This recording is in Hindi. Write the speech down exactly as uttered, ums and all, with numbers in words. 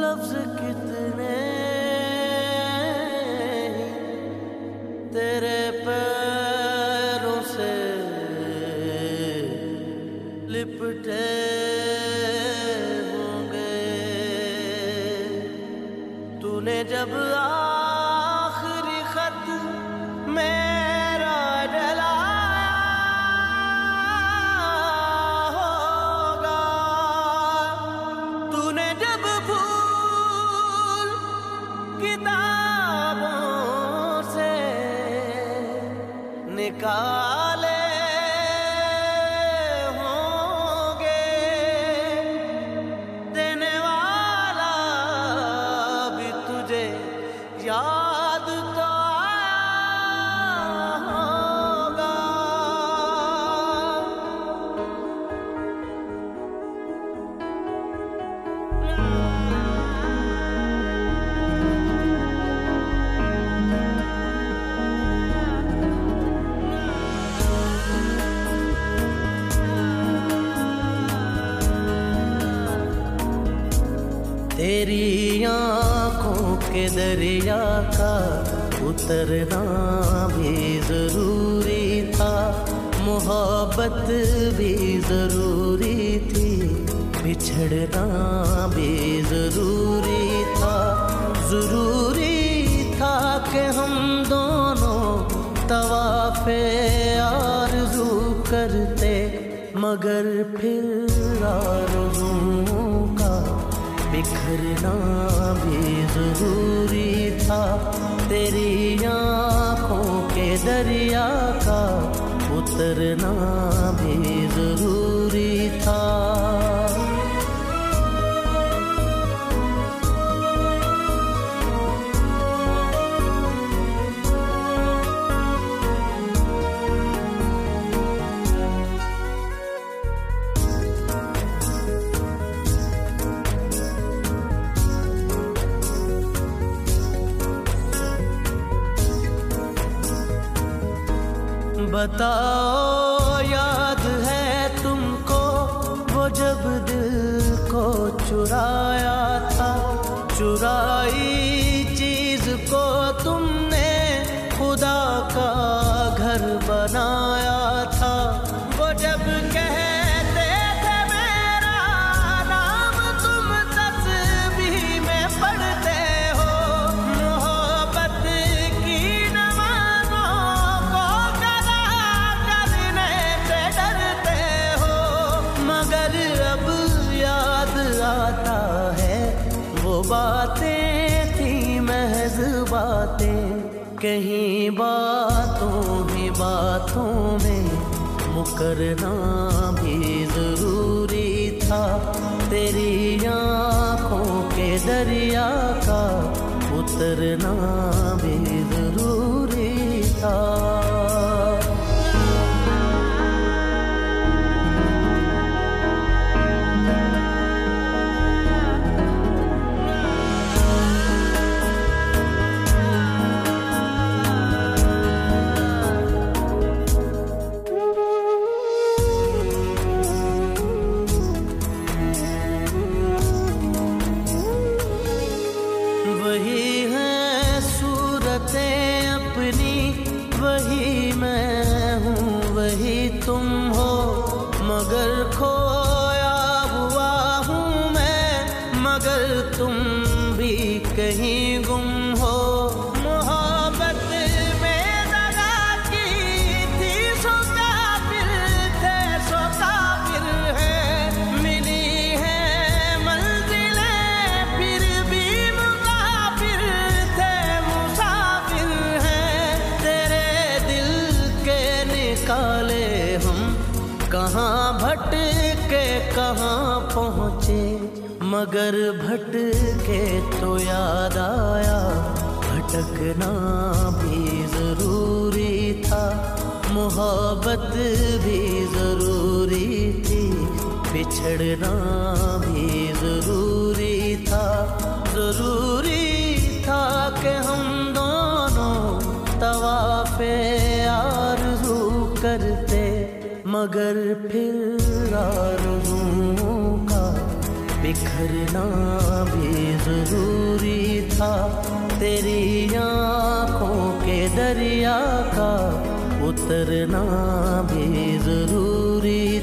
लफ्ज कितने तेरे पैरों से लिपटे होंगे। तूने जब आखिरी खत मेरा जलाया होगा, तूने जब फूल किताबों से निकाले होंगे, देने वाला भी तुझे याद तो आया होगा। तेरी आँखों के दरिया का उतरना भी जरूरी था, मोहब्बत भी जरूरी थी, बिछड़ना भी जरूरी था। जरूरी था कि हम दोनों तवाफ़े आरज़ू करते, मगर फिर आरज़ुओं का बिखरना भी जरूरी था। तेरी आँखों के दरिया का उतरना भी जरूरी था। बताओ याद है तुमको वो जब दिल को चुराया था, चुराई चीज को तुमने खुदा का घर बनाया था। वो जब कहते थे मेरा नाम तुम तस्बीह में पढ़ते हो, मोहब्बत की आता है वो बातें थी महज बातें, कहीं बातों ही बातों में मुकरना भी जरूरी था। तेरी आँखों के दरिया का उतरना भी जरूरी था। वही है सूरतें अपनी, वही मैं हूँ वही तुम हो, मगर खोया हुआ हूँ मैं, मगर तुम भी कहीं गुम हो। मोहब्बत में दगा की थी सो काफिर थे सो काफिर है, मिली है मंजिलें फिर भी मुसाफिर थे मुसाफिर हैं। तेरे दिल के निकाले हम कहाँ भटके कहाँ पहुँचे, मगर भटके तो याद आया भटकना भी जरूरी था। मोहब्बत भी जरूरी थी, बिछड़ना भी जरूरी था। जरूरी था कि हम दोनों तवाफ़े आरज़ू करते, मगर फिर आरज़ुओं का बिखरना भी जरूरी था, तेरी आँखों के दरिया का उतरना भी जरूरी